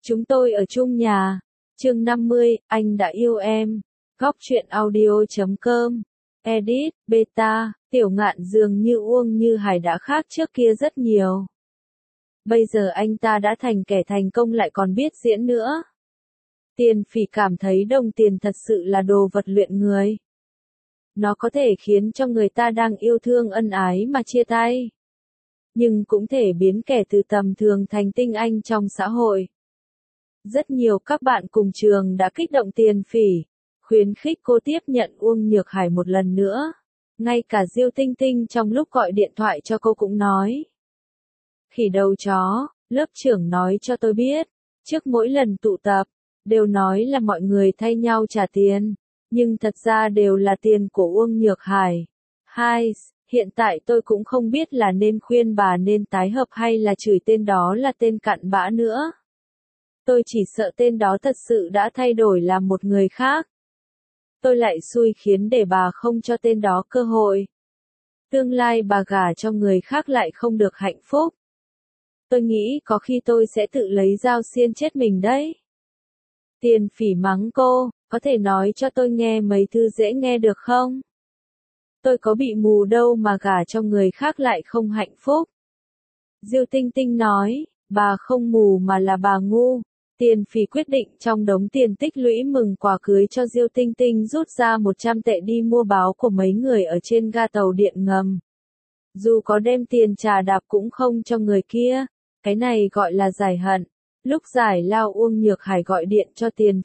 Chúng tôi ở chung nhà. Chương 50, anh đã yêu em. Góc truyện audio.com. Edit, beta, Tiểu Ngạn dường như Uông Như Hải đã khác trước kia rất nhiều. Bây giờ anh ta đã thành kẻ thành công lại còn biết diễn nữa. Tiền Phỉ cảm thấy đồng tiền thật sự là đồ vật luyện người. Nó có thể khiến cho người ta đang yêu thương ân ái mà chia tay. Nhưng cũng thể biến kẻ từ tầm thường thành tinh anh trong xã hội. Rất nhiều các bạn cùng trường đã kích động Tiền Phỉ, khuyến khích cô tiếp nhận Uông Nhược Hải một lần nữa. Ngay cả Diêu Tinh Tinh trong lúc gọi điện thoại cho cô cũng nói. Khỉ đầu chó, lớp trưởng nói cho tôi biết, trước mỗi lần tụ tập, đều nói là mọi người thay nhau trả tiền, nhưng thật ra đều là tiền của Uông Nhược Hải. Hiện tại tôi cũng không biết là nên khuyên bà nên tái hợp hay là chửi tên đó là tên cặn bã nữa. Tôi chỉ sợ tên đó thật sự đã thay đổi làm một người khác. Tôi lại xui khiến để bà không cho tên đó cơ hội. Tương lai bà gả cho người khác lại không được hạnh phúc. Tôi nghĩ có khi tôi sẽ tự lấy dao xiên chết mình đấy. Tiền Phỉ mắng cô, có thể nói cho tôi nghe mấy thứ dễ nghe được không? Tôi có bị mù đâu mà gả cho người khác lại không hạnh phúc. Diêu Tinh Tinh nói, bà không mù mà là bà ngu. Tiền Phỉ quyết định trong đống tiền tích lũy mừng quà cưới cho Diêu Tinh Tinh rút ra 100 tệ đi mua báo của mấy người ở trên ga tàu điện ngầm. Dù có đem tiền trả đạp cũng không cho người kia, cái này gọi là giải hận. Lúc giải lao Uông Nhược Hải gọi điện cho Tiền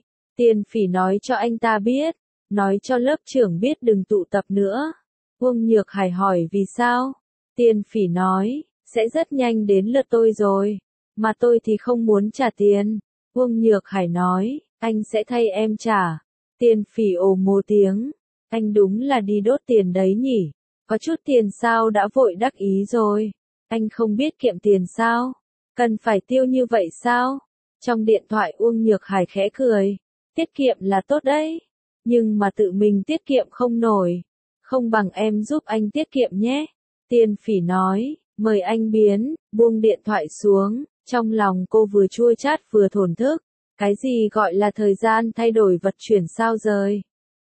Phỉ nói cho anh ta biết, nói cho lớp trưởng biết đừng tụ tập nữa. Uông Nhược Hải hỏi vì sao? Tiền Phỉ nói, sẽ rất nhanh đến lượt tôi rồi, mà tôi thì không muốn trả tiền. Uông Nhược Hải nói, anh sẽ thay em trả. Tiền Phỉ ồ một tiếng, anh đúng là đi đốt tiền đấy nhỉ, có chút tiền sao đã vội đắc ý rồi, anh không biết kiệm tiền sao, cần phải tiêu như vậy sao? Trong điện thoại Uông Nhược Hải khẽ cười, tiết kiệm là tốt đấy, nhưng mà tự mình tiết kiệm không nổi, không bằng em giúp anh tiết kiệm nhé. Tiền Phỉ nói, mời anh buông điện thoại xuống, trong lòng cô vừa chua chát vừa thổn thức, cái gì gọi là thời gian thay đổi vật chuyển sao rời.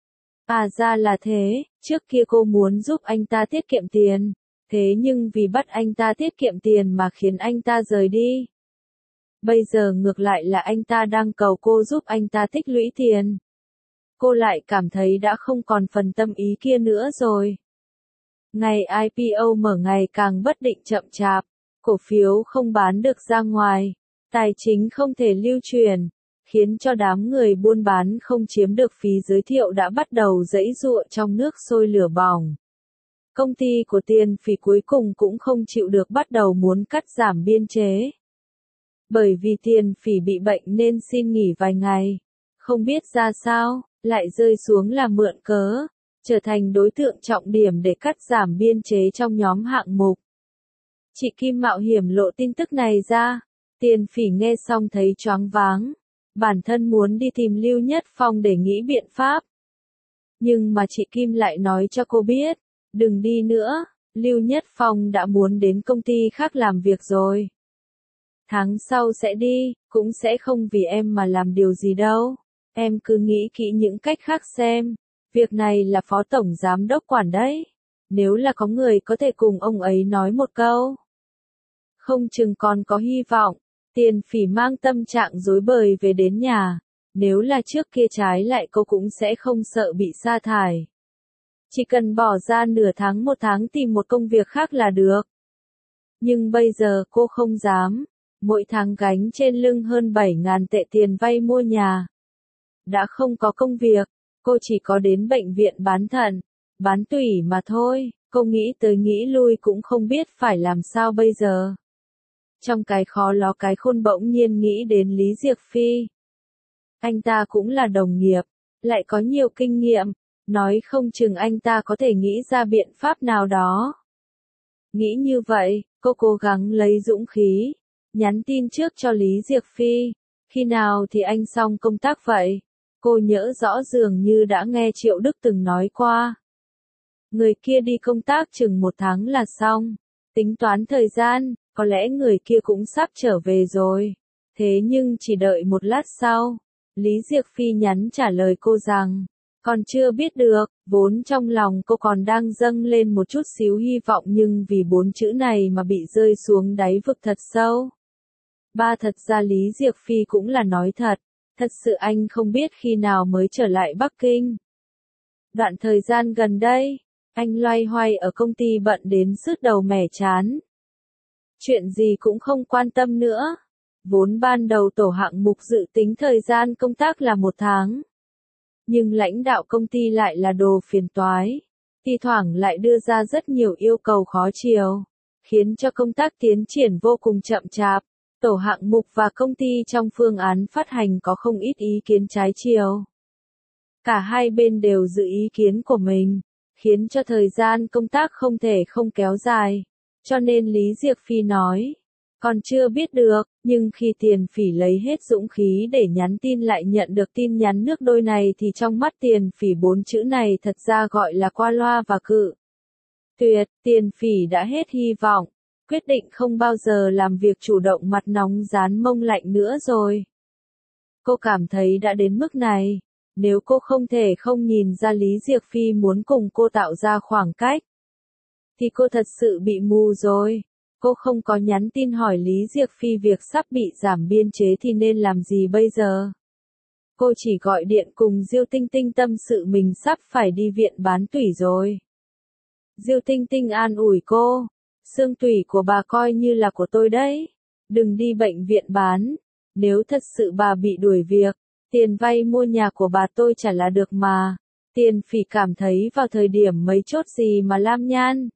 À ra là thế, trước kia cô muốn giúp anh ta tiết kiệm tiền, thế nhưng vì bắt anh ta tiết kiệm tiền mà khiến anh ta rời đi. Bây giờ ngược lại là anh ta đang cầu cô giúp anh ta tích lũy tiền. Cô lại cảm thấy đã không còn phần tâm ý kia nữa rồi. Ngày IPO mở ngày càng bất định chậm chạp, cổ phiếu không bán được ra ngoài, tài chính không thể lưu truyền, khiến cho đám người buôn bán không chiếm được phí giới thiệu đã bắt đầu giãy giụa trong nước sôi lửa bỏng. Công ty của Tiền Phỉ cuối cùng cũng không chịu được bắt đầu muốn cắt giảm biên chế. Bởi vì Tiền Phỉ bị bệnh nên xin nghỉ vài ngày, không biết ra sao, lại rơi xuống là mượn cớ, trở thành đối tượng trọng điểm để cắt giảm biên chế trong nhóm hạng mục. Chị Kim mạo hiểm lộ tin tức này ra, Tiền Phỉ nghe xong thấy choáng váng, bản thân muốn đi tìm Lưu Nhất Phong để nghĩ biện pháp. Nhưng mà chị Kim lại nói cho cô biết, đừng đi nữa, Lưu Nhất Phong đã muốn đến công ty khác làm việc rồi. Tháng sau sẽ đi, cũng sẽ không vì em mà làm điều gì đâu, em cứ nghĩ kỹ những cách khác xem, việc này là phó tổng giám đốc quản đấy, nếu là có người có thể cùng ông ấy nói một câu. Không chừng còn có hy vọng. Tiền Phỉ mang tâm trạng rối bời về đến nhà, nếu là trước kia trái lại cô cũng sẽ không sợ bị sa thải. Chỉ cần bỏ ra nửa tháng một tháng tìm một công việc khác là được. Nhưng bây giờ cô không dám, mỗi tháng gánh trên lưng hơn 7.000 tệ tiền vay mua nhà. Đã không có công việc, cô chỉ có đến bệnh viện bán thận, bán tủy mà thôi, cô nghĩ tới nghĩ lui cũng không biết phải làm sao bây giờ. Trong cái khó ló cái khôn bỗng nhiên nghĩ đến Lý Diệc Phi. Anh ta cũng là đồng nghiệp, lại có nhiều kinh nghiệm, nói không chừng anh ta có thể nghĩ ra biện pháp nào đó. Nghĩ như vậy, cô cố gắng lấy dũng khí, nhắn tin trước cho Lý Diệc Phi, khi nào thì anh xong công tác vậy? Cô nhớ rõ dường như đã nghe Triệu Đức từng nói qua. Người kia đi công tác chừng 1 tháng là xong, tính toán thời gian, có lẽ người kia cũng sắp trở về rồi. Thế nhưng chỉ đợi một lát sau, Lý Diệc Phi nhắn trả lời cô rằng, còn chưa biết được, vốn trong lòng cô còn đang dâng lên một chút xíu hy vọng nhưng vì 4 chữ này mà bị rơi xuống đáy vực thật sâu. Thật ra Lý Diệc Phi cũng là nói thật sự anh không biết khi nào mới trở lại Bắc Kinh. Đoạn thời gian gần đây, anh loay hoay ở công ty bận đến sứt đầu mẻ chán. Chuyện gì cũng không quan tâm nữa. Vốn ban đầu tổ hạng mục dự tính thời gian công tác là 1 tháng. Nhưng lãnh đạo công ty lại là đồ phiền toái. Thi thoảng lại đưa ra rất nhiều yêu cầu khó chiều, khiến cho công tác tiến triển vô cùng chậm chạp. Tổ hạng mục và công ty trong phương án phát hành có không ít ý kiến trái chiều. Cả hai bên đều giữ ý kiến của mình, khiến cho thời gian công tác không thể không kéo dài. Cho nên Lý Diệc Phi nói, còn chưa biết được, nhưng khi Tiền Phỉ lấy hết dũng khí để nhắn tin lại nhận được tin nhắn nước đôi này thì trong mắt Tiền Phỉ 4 chữ này thật ra gọi là qua loa và cự tuyệt. Tiền Phỉ đã hết hy vọng, quyết định không bao giờ làm việc chủ động mặt nóng rán mông lạnh nữa rồi. Cô cảm thấy đã đến mức này, nếu cô không thể không nhìn ra Lý Diệc Phi muốn cùng cô tạo ra khoảng cách, thì cô thật sự bị mù rồi. Cô không có nhắn tin hỏi Lý Diệc Phi việc sắp bị giảm biên chế thì nên làm gì bây giờ. Cô chỉ gọi điện cùng Diêu Tinh Tinh tâm sự mình sắp phải đi viện bán tủy rồi. Diêu Tinh Tinh an ủi cô, xương tủy của bà coi như là của tôi đấy. Đừng đi bệnh viện bán, nếu thật sự bà bị đuổi việc, tiền vay mua nhà của bà tôi trả là được mà. Tiền Phỉ cảm thấy vào thời điểm mấy chốt gì mà lam nhan.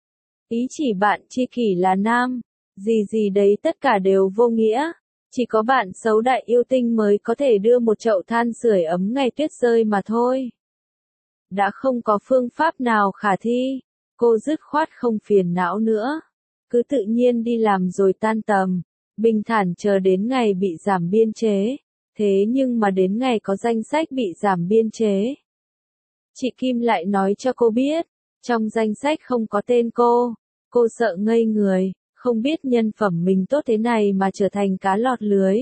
Ý chỉ bạn tri kỷ là nam, gì đấy tất cả đều vô nghĩa. Chỉ có bạn xấu đại yêu tinh mới có thể đưa một chậu than sưởi ấm ngày tuyết rơi mà thôi. Đã không có phương pháp nào khả thi, cô dứt khoát không phiền não nữa. Cứ tự nhiên đi làm rồi tan tầm, bình thản chờ đến ngày bị giảm biên chế. Thế nhưng mà đến ngày có danh sách bị giảm biên chế, chị Kim lại nói cho cô biết, trong danh sách không có tên cô. Cô sợ ngây người, không biết nhân phẩm mình tốt thế này mà trở thành cá lọt lưới.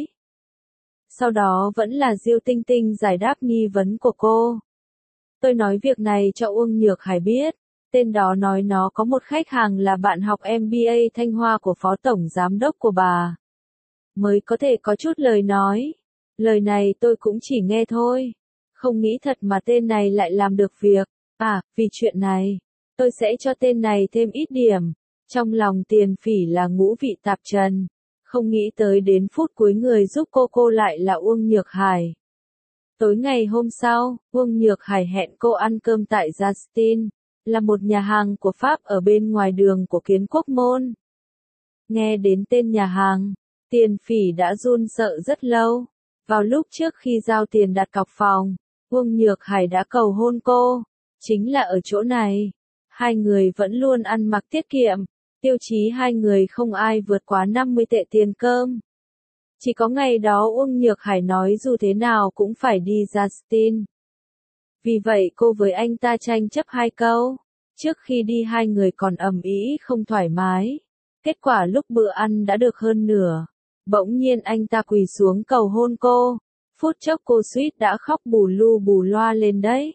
Sau đó vẫn là Diêu Tinh Tinh giải đáp nghi vấn của cô. Tôi nói việc này cho Uông Nhược Hải biết, tên đó nói nó có một khách hàng là bạn học MBA Thanh Hoa của phó tổng giám đốc của bà. Mới có thể có chút lời nói. Lời này tôi cũng chỉ nghe thôi. Không nghĩ thật mà tên này lại làm được việc. Vì chuyện này, tôi sẽ cho tên này thêm ít điểm. Trong lòng Tiền Phỉ là ngũ vị tạp trần. Không nghĩ tới đến phút cuối người giúp cô lại là Uông Nhược Hải. Tối ngày hôm sau, Uông Nhược Hải hẹn cô ăn cơm tại Justin, là một nhà hàng của Pháp ở bên ngoài đường của Kiến Quốc Môn. Nghe đến tên nhà hàng, Tiền Phỉ đã run sợ rất lâu. Vào lúc trước khi giao tiền đặt cọc phòng, Uông Nhược Hải đã cầu hôn cô. Chính là ở chỗ này. Hai người vẫn luôn ăn mặc tiết kiệm. Tiêu chí hai người không ai vượt quá 50 tệ tiền cơm. Chỉ có ngày đó Uông Nhược Hải nói dù thế nào cũng phải đi Justin. Vì vậy cô với anh ta tranh chấp 2 câu. Trước khi đi hai người còn ầm ĩ không thoải mái. Kết quả lúc bữa ăn đã được hơn nửa. Bỗng nhiên anh ta quỳ xuống cầu hôn cô. Phút chốc cô suýt đã khóc bù lu bù loa lên đấy.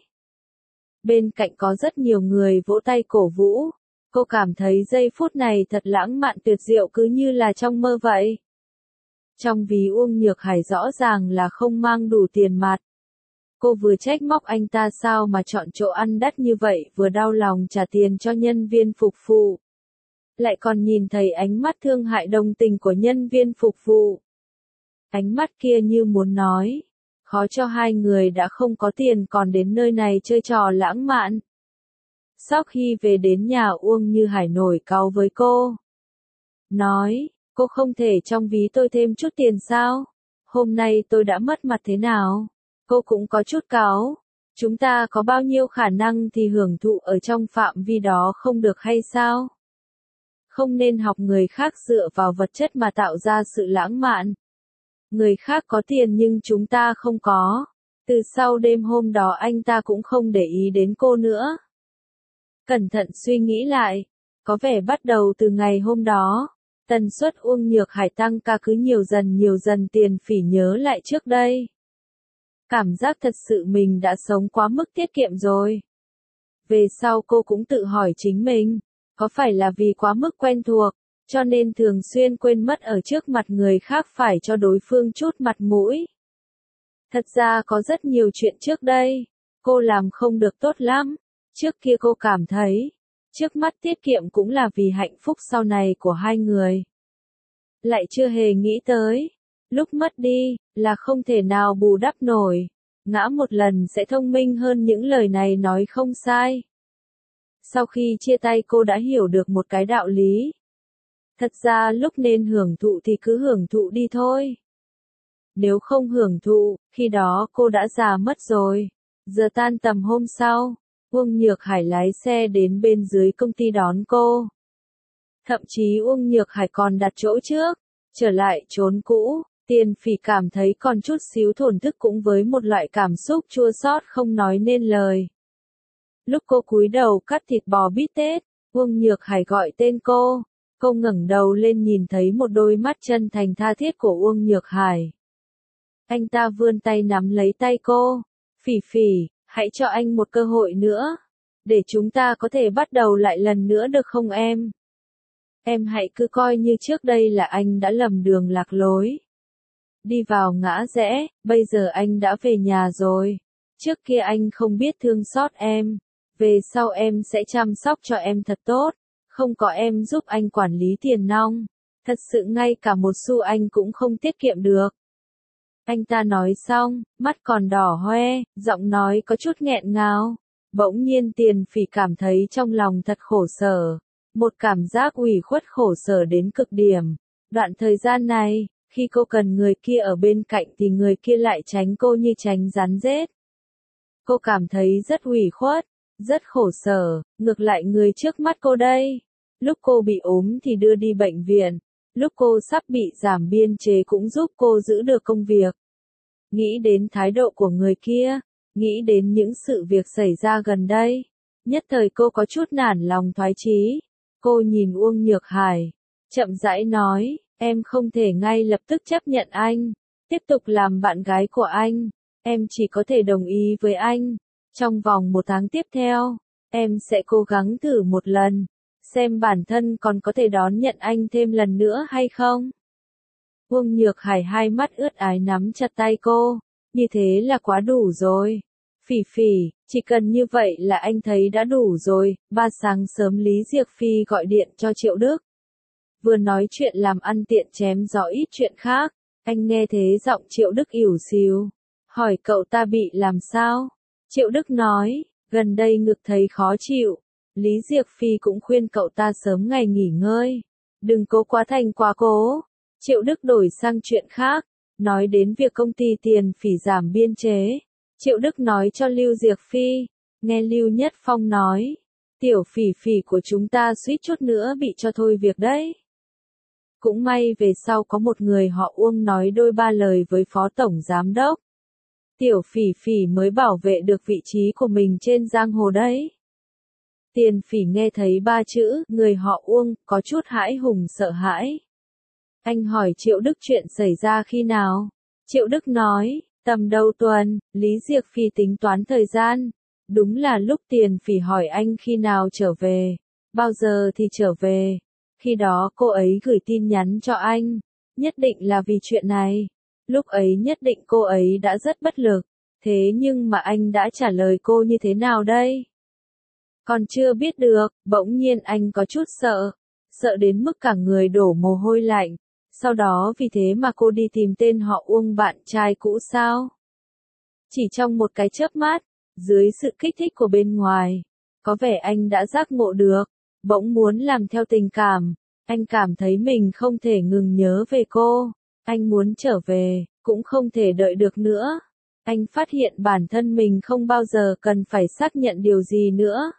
Bên cạnh có rất nhiều người vỗ tay cổ vũ. Cô cảm thấy giây phút này thật lãng mạn tuyệt diệu cứ như là trong mơ vậy. Trong ví Uông Nhược Hải rõ ràng là không mang đủ tiền mặt. Cô vừa trách móc anh ta sao mà chọn chỗ ăn đắt như vậy, vừa đau lòng trả tiền cho nhân viên phục vụ. Lại còn nhìn thấy ánh mắt thương hại đồng tình của nhân viên phục vụ. Ánh mắt kia như muốn nói, khó cho hai người đã không có tiền còn đến nơi này chơi trò lãng mạn. Sau khi về đến nhà Uông Như Hải nổi cáu với cô. Nói, cô không thể trong ví tôi thêm chút tiền sao? Hôm nay tôi đã mất mặt thế nào? Cô cũng có chút cáu. Chúng ta có bao nhiêu khả năng thì hưởng thụ ở trong phạm vi đó không được hay sao? Không nên học người khác dựa vào vật chất mà tạo ra sự lãng mạn. Người khác có tiền nhưng chúng ta không có. Từ sau đêm hôm đó anh ta cũng không để ý đến cô nữa. Cẩn thận suy nghĩ lại, có vẻ bắt đầu từ ngày hôm đó, Tần suất Uông Nhược Hải tăng ca cứ nhiều dần Tiền Phỉ nhớ lại trước đây. Cảm giác thật sự mình đã sống quá mức tiết kiệm rồi. Về sau cô cũng tự hỏi chính mình, có phải là vì quá mức quen thuộc, cho nên thường xuyên quên mất ở trước mặt người khác phải cho đối phương chút mặt mũi. Thật ra có rất nhiều chuyện trước đây, cô làm không được tốt lắm. Trước kia cô cảm thấy, trước mắt tiết kiệm cũng là vì hạnh phúc sau này của hai người. Lại chưa hề nghĩ tới, lúc mất đi, là không thể nào bù đắp nổi. Ngã một lần sẽ thông minh hơn những lời này nói không sai. Sau khi chia tay cô đã hiểu được một cái đạo lý. Thật ra lúc nên hưởng thụ thì cứ hưởng thụ đi thôi. Nếu không hưởng thụ, khi đó cô đã già mất rồi. Giờ tan tầm hôm sau, Uông Nhược Hải lái xe đến bên dưới công ty đón cô. Thậm chí Uông Nhược Hải còn đặt chỗ trước, trở lại chốn cũ. Tiền Phỉ cảm thấy còn chút xíu thổn thức cũng với một loại cảm xúc chua xót không nói nên lời. Lúc cô cúi đầu cắt thịt bò bít tết, Uông Nhược Hải gọi tên cô. Cô ngẩng đầu lên nhìn thấy một đôi mắt chân thành tha thiết của Uông Nhược Hải. Anh ta vươn tay nắm lấy tay cô. Phỉ Phỉ, hãy cho anh một cơ hội nữa. Để chúng ta có thể bắt đầu lại lần nữa được không em? Em hãy cứ coi như trước đây là anh đã lầm đường lạc lối. Đi vào ngã rẽ, bây giờ anh đã về nhà rồi. Trước kia anh không biết thương xót em. Về sau em sẽ chăm sóc cho em thật tốt. Không có em giúp anh quản lý tiền nong. Thật sự ngay cả một xu anh cũng không tiết kiệm được. Anh ta nói xong, mắt còn đỏ hoe, giọng nói có chút nghẹn ngào. Bỗng nhiên Tiền Phỉ cảm thấy trong lòng thật khổ sở. Một cảm giác ủy khuất khổ sở đến cực điểm. Đoạn thời gian này, khi cô cần người kia ở bên cạnh thì người kia lại tránh cô như tránh rắn rết. Cô cảm thấy rất ủy khuất, rất khổ sở, ngược lại người trước mắt cô đây. Lúc cô bị ốm thì đưa đi bệnh viện, lúc cô sắp bị giảm biên chế cũng giúp cô giữ được công việc. Nghĩ đến thái độ của người kia, nghĩ đến những sự việc xảy ra gần đây, nhất thời cô có chút nản lòng thoái chí. Cô nhìn Uông Nhược Hải, chậm rãi nói, em không thể ngay lập tức chấp nhận anh, tiếp tục làm bạn gái của anh, em chỉ có thể đồng ý với anh. Trong vòng 1 tháng tiếp theo, em sẽ cố gắng thử một lần, xem bản thân còn có thể đón nhận anh thêm lần nữa hay không. Uông Nhược Hải hai mắt ướt ái nắm chặt tay cô, như thế là quá đủ rồi. Phỉ Phỉ, chỉ cần như vậy là anh thấy đã đủ rồi. 3 sáng sớm Lý Diệc Phi gọi điện cho Triệu Đức. Vừa nói chuyện làm ăn tiện chém gió ít chuyện khác, anh nghe thế giọng Triệu Đức ỉu xìu, hỏi cậu ta bị làm sao? Triệu Đức nói, gần đây ngực thấy khó chịu. Lý Diệc Phi cũng khuyên cậu ta sớm ngày nghỉ ngơi, đừng cố quá thành quá cố. Triệu Đức đổi sang chuyện khác, nói đến việc công ty Tiền Phỉ giảm biên chế. Triệu Đức nói cho Lưu Diệc Phi, nghe Lưu Nhất Phong nói, tiểu Phỉ Phỉ của chúng ta suýt chút nữa bị cho thôi việc đấy. Cũng may về sau có một người họ Uông nói đôi ba lời với phó tổng giám đốc. Tiểu Phỉ Phỉ mới bảo vệ được vị trí của mình trên giang hồ đấy. Tiền Phỉ nghe thấy 3 chữ, người họ Uông, có chút hãi hùng sợ hãi. Anh hỏi Triệu Đức chuyện xảy ra khi nào? Triệu Đức nói, tầm đầu tuần. Lý Diệc Phi tính toán thời gian. Đúng là lúc Tiền Phỉ hỏi anh khi nào trở về, bao giờ thì trở về. Khi đó cô ấy gửi tin nhắn cho anh, nhất định là vì chuyện này. Lúc ấy nhất định cô ấy đã rất bất lực, thế nhưng mà anh đã trả lời cô như thế nào đây? Còn chưa biết được, bỗng nhiên anh có chút sợ, sợ đến mức cả người đổ mồ hôi lạnh. Sau đó vì thế mà cô đi tìm tên họ Uông bạn trai cũ sao? Chỉ trong một cái chớp mắt, dưới sự kích thích của bên ngoài, có vẻ anh đã giác ngộ được, bỗng muốn làm theo tình cảm. Anh cảm thấy mình không thể ngừng nhớ về cô, anh muốn trở về, cũng không thể đợi được nữa. Anh phát hiện bản thân mình không bao giờ cần phải xác nhận điều gì nữa.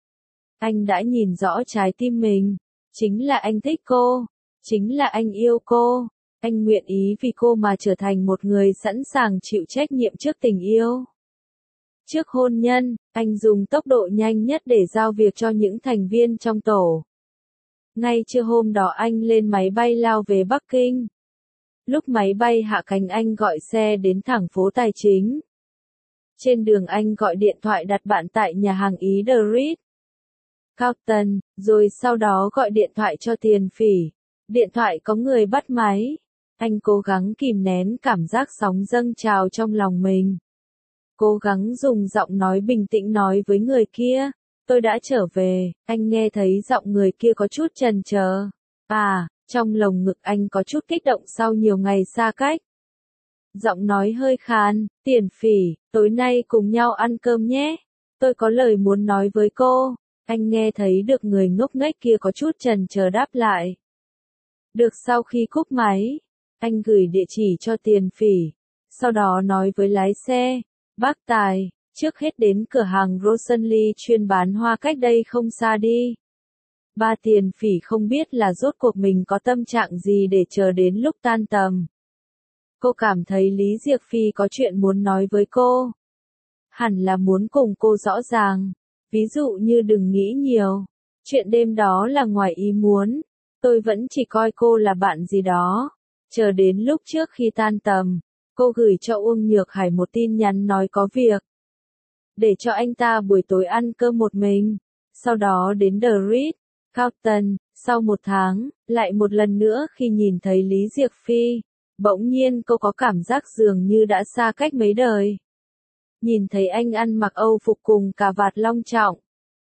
Anh đã nhìn rõ trái tim mình, chính là anh thích cô, chính là anh yêu cô, anh nguyện ý vì cô mà trở thành một người sẵn sàng chịu trách nhiệm trước tình yêu. Trước hôn nhân, anh dùng tốc độ nhanh nhất để giao việc cho những thành viên trong tổ. Ngay trưa hôm đó anh lên máy bay lao về Bắc Kinh. Lúc máy bay hạ cánh anh gọi xe đến thẳng phố Tài Chính. Trên đường anh gọi điện thoại đặt bạn tại nhà hàng Ý The Ritz Carlton, rồi sau đó gọi điện thoại cho Tiền Phỉ. Điện thoại có người bắt máy. Anh cố gắng kìm nén cảm giác sóng dâng trào trong lòng mình. Cố gắng dùng giọng nói bình tĩnh nói với người kia. Tôi đã trở về. Anh nghe thấy giọng người kia có chút chần chờ. Trong lồng ngực anh có chút kích động sau nhiều ngày xa cách. Giọng nói hơi khàn. Tiền Phỉ, tối nay cùng nhau ăn cơm nhé. Tôi có lời muốn nói với cô. Anh nghe thấy được người ngốc nghếch kia có chút chần chờ đáp lại. Được, sau khi cúp máy, anh gửi địa chỉ cho Tiền Phỉ. Sau đó nói với lái xe. Bác Tài, trước hết đến cửa hàng Rosalie chuyên bán hoa cách đây không xa đi. Ba Tiền Phỉ không biết là rốt cuộc mình có tâm trạng gì để chờ đến lúc tan tầm. Cô cảm thấy Lý Diệc Phi có chuyện muốn nói với cô. Hẳn là muốn cùng cô rõ ràng. Ví dụ như đừng nghĩ nhiều. Chuyện đêm đó là ngoài ý muốn. Tôi vẫn chỉ coi cô là bạn gì đó. Chờ đến lúc trước khi tan tầm, cô gửi cho Uông Nhược Hải một tin nhắn nói có việc. Để cho anh ta buổi tối ăn cơm một mình. Sau đó đến The Ritz Carlton, sau 1 tháng, lại một lần nữa khi nhìn thấy Lý Diệc Phi, bỗng nhiên cô có cảm giác dường như đã xa cách mấy đời. Nhìn thấy anh ăn mặc Âu phục cùng cà vạt long trọng.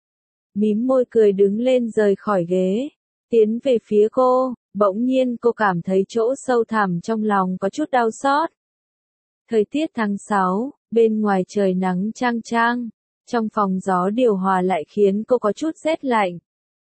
Mím môi cười đứng lên rời khỏi ghế, tiến về phía cô, bỗng nhiên cô cảm thấy chỗ sâu thẳm trong lòng có chút đau xót. Thời tiết tháng 6, bên ngoài trời nắng chang chang, trong phòng gió điều hòa lại khiến cô có chút rét lạnh.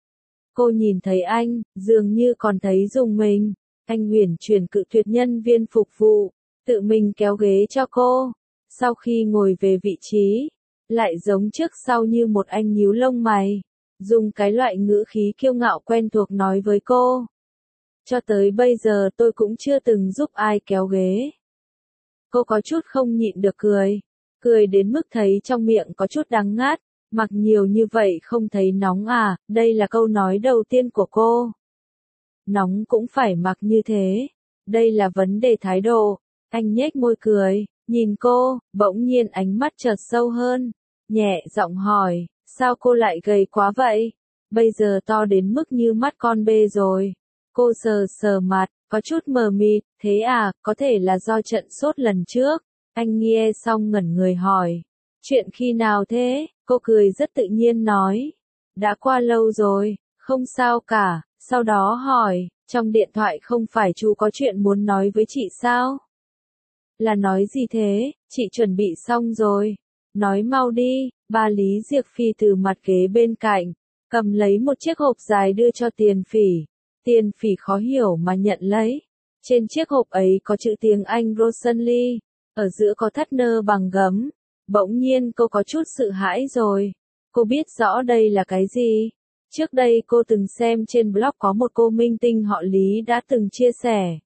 Cô nhìn thấy anh, dường như còn thấy rùng mình, anh uyển chuyển cự tuyệt nhân viên phục vụ, tự mình kéo ghế cho cô. Sau khi ngồi về vị trí, lại giống trước sau như một anh nhíu lông mày, dùng cái loại ngữ khí kiêu ngạo quen thuộc nói với cô. Cho tới bây giờ tôi cũng chưa từng giúp ai kéo ghế. Cô có chút không nhịn được cười đến mức thấy trong miệng có chút đắng ngắt, mặc nhiều như vậy không thấy nóng à, đây là câu nói đầu tiên của cô. Nóng cũng phải mặc như thế, đây là vấn đề thái độ, anh nhếch môi cười. Nhìn cô, bỗng nhiên ánh mắt chợt sâu hơn, nhẹ giọng hỏi, sao cô lại gầy quá vậy? Bây giờ to đến mức như mắt con bê rồi. Cô sờ sờ mặt, có chút mờ mịt, thế à, có thể là do trận sốt lần trước. Anh nghe xong ngẩn người hỏi, chuyện khi nào thế? Cô cười rất tự nhiên nói, đã qua lâu rồi, không sao cả. Sau đó hỏi, trong điện thoại không phải chú có chuyện muốn nói với chị sao? Là nói gì thế, chị chuẩn bị xong rồi. Nói mau đi. Ba Lý Diệc Phi từ mặt ghế bên cạnh, cầm lấy một chiếc hộp dài đưa cho Tiền Phỉ. Tiền Phỉ khó hiểu mà nhận lấy. Trên chiếc hộp ấy có chữ tiếng Anh Rosalie, ở giữa có thắt nơ bằng gấm. Bỗng nhiên cô có chút sợ hãi rồi. Cô biết rõ đây là cái gì. Trước đây cô từng xem trên blog có một cô minh tinh họ Lý đã từng chia sẻ.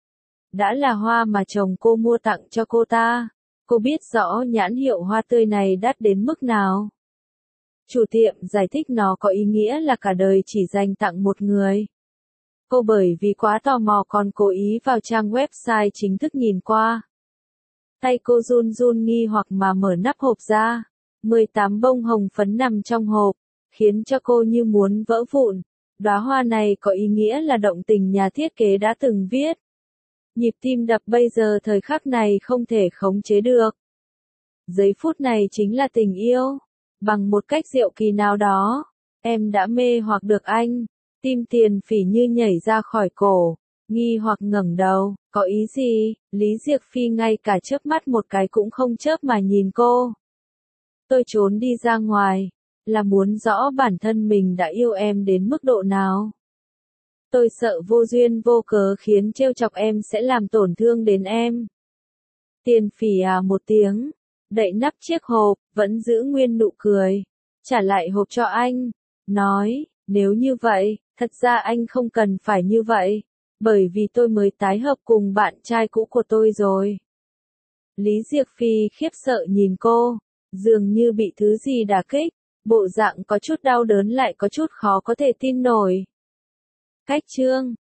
Đã là hoa mà chồng cô mua tặng cho cô ta. Cô biết rõ nhãn hiệu hoa tươi này đắt đến mức nào. Chủ tiệm giải thích nó có ý nghĩa là cả đời chỉ dành tặng một người. Cô bởi vì quá tò mò còn cố ý vào trang website chính thức nhìn qua. Tay cô run run nghi hoặc mà mở nắp hộp ra. 18 bông hồng phấn nằm trong hộp, khiến cho cô như muốn vỡ vụn. Đóa hoa này có ý nghĩa là động tình nhà thiết kế đã từng viết. Nhịp tim đập bây giờ thời khắc này không thể khống chế được. Giây phút này chính là tình yêu. Bằng một cách diệu kỳ nào đó, em đã mê hoặc được anh. Tim Tiền Phỉ như nhảy ra khỏi cổ, nghi hoặc ngẩng đầu, có ý gì? Lý Diệc Phi ngay cả chớp mắt một cái cũng không chớp mà nhìn cô. Tôi trốn đi ra ngoài, là muốn rõ bản thân mình đã yêu em đến mức độ nào. Tôi sợ vô duyên vô cớ khiến trêu chọc em sẽ làm tổn thương đến em. Tiền Phỉ à một tiếng, đậy nắp chiếc hộp, vẫn giữ nguyên nụ cười, trả lại hộp cho anh, nói, nếu như vậy, thật ra anh không cần phải như vậy, bởi vì tôi mới tái hợp cùng bạn trai cũ của tôi rồi. Lý Diệc Phi khiếp sợ nhìn cô, dường như bị thứ gì đả kích, bộ dạng có chút đau đớn lại có chút khó có thể tin nổi. Cách chương